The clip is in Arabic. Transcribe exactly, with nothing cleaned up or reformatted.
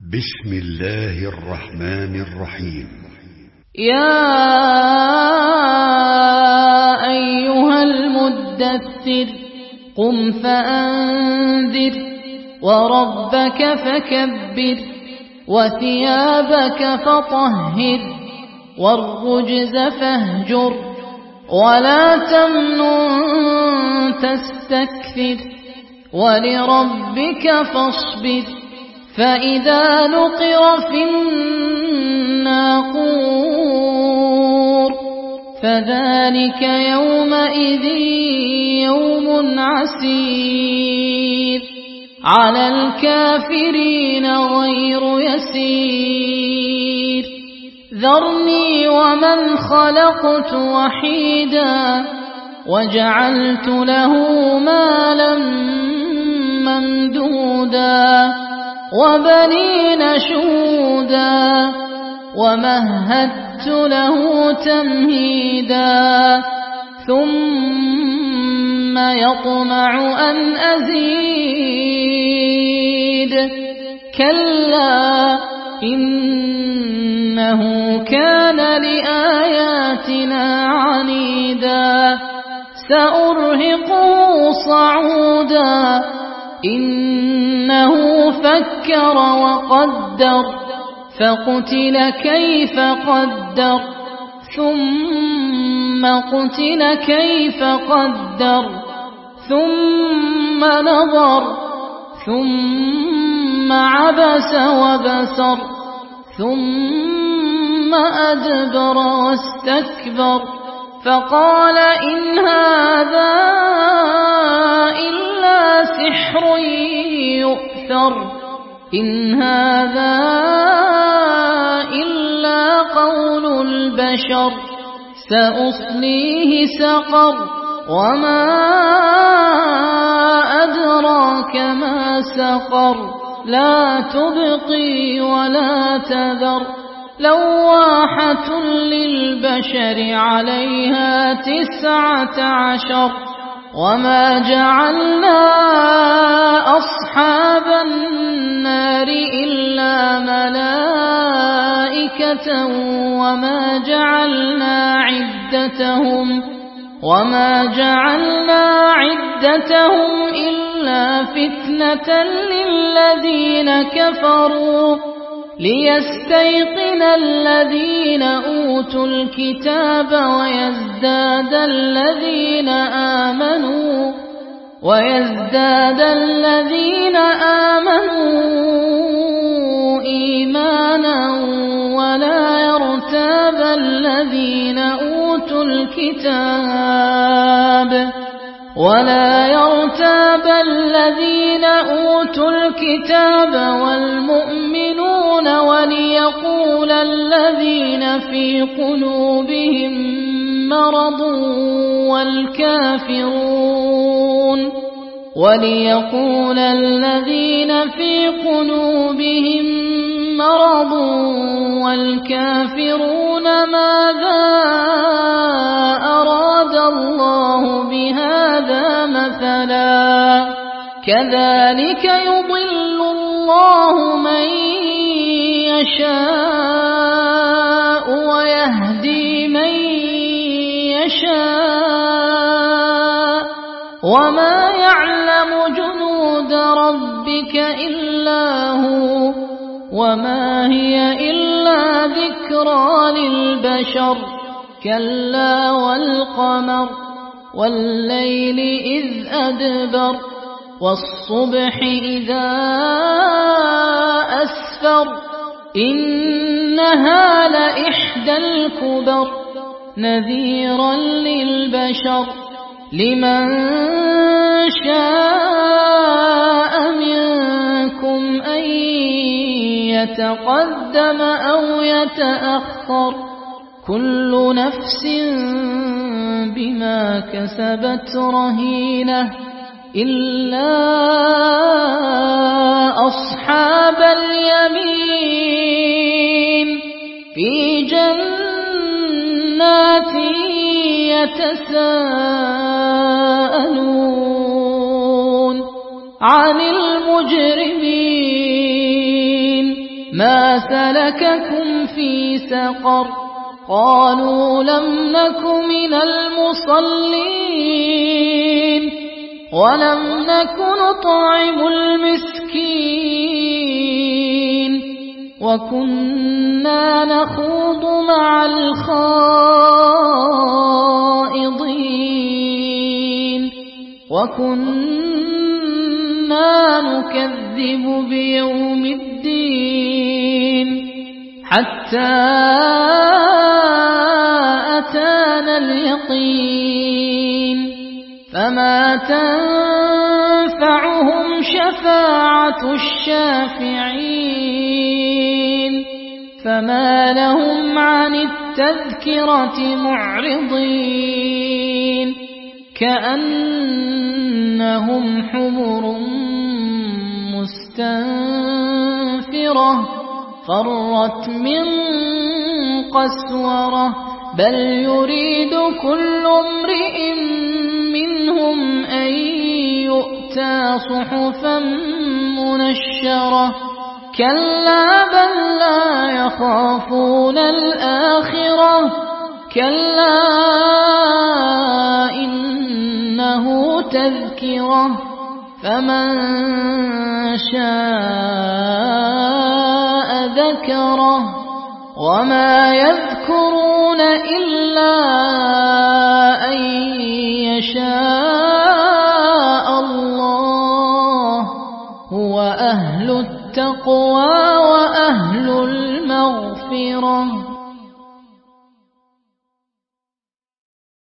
بسم الله الرحمن الرحيم. يا أيها المدثر قم فأنذر وربك فكبر وثيابك فطهر والرجز فاهجر ولا تمنن تستكثر ولربك فاصبر فإذا نقر في الناقور فذلك يومئذ يوم عسير على الكافرين غير يسير ذرني ومن خلقت وحيدا وجعلت له مالا ممدودا وبنين شهودا ومهدت له تمهيدا ثم يطمع أن أزيد كلا إنه كان لآياتنا عنيدا سأرهقه صعودا إنه فكر وقدر فقتل كيف قدر ثم قتل كيف قدر ثم نظر ثم عبس وبسر ثم أدبر واستكبر فقال إن هذا إلا سحر يؤثر إن هذا إلا قول البشر سأصليه سقر وما أدراك ما سقر لا تبقي ولا تذر لواحة للبشر عليها تسعة عشر وما جعلنا أصحاب النار إلا ملائكة وما جعلنا عدتهم وما جعلنا عدتهم إلا فتنة للذين كفروا ليستيقن الذين أوتوا الكتاب ويزداد الذين آمنوا ويزداد الذين آمنوا إيمانا ولا يرتاب الذين أوتوا الكتاب ولا يرتاب الذين أوتوا الكتاب والمؤمنون وليقول الذين في قلوبهم مرض والكافرون وليقول الذين في قلوبهم مرض والكافرون ماذا أراد الله بهذا مثلا كذلك يضل الله من يشاء ويهدي من يشاء وما يعلم جنود ربك إلا هو وما هي إلا ذكرى للبشر كلا والقمر والليل إذ أدبر والصبح إذا أسفر إنها لإحدى الكبر نذيرا للبشر لمن شاء منكم أن يتقدم أو يتأخر كل نفس بما كسبت رهينة إلا أصحاب اليمين في جنات يتساءلون عن المجرمين ما سلككم في سقر قالوا لم نك من المصلين ولم نك نطعم المسكين وكنا نخوض مع الخائضين وكنا نكذب بيوم الدين حتى أتانا اليقين فما تنفعهم شفاعة الشافعين فما لهم عن التذكرة معرضين كأنهم حمر مستنفرة فرت من قسورة بل يريد كل امرئ منهم أن يؤتى صحفا منشرة كلا بل لا يخافون الآخرة كلا إنه تذكرة فمن شاء ذكره وما يذكرون إلا أن يشاء الله هو أهل التقوى وأهل المغفرة.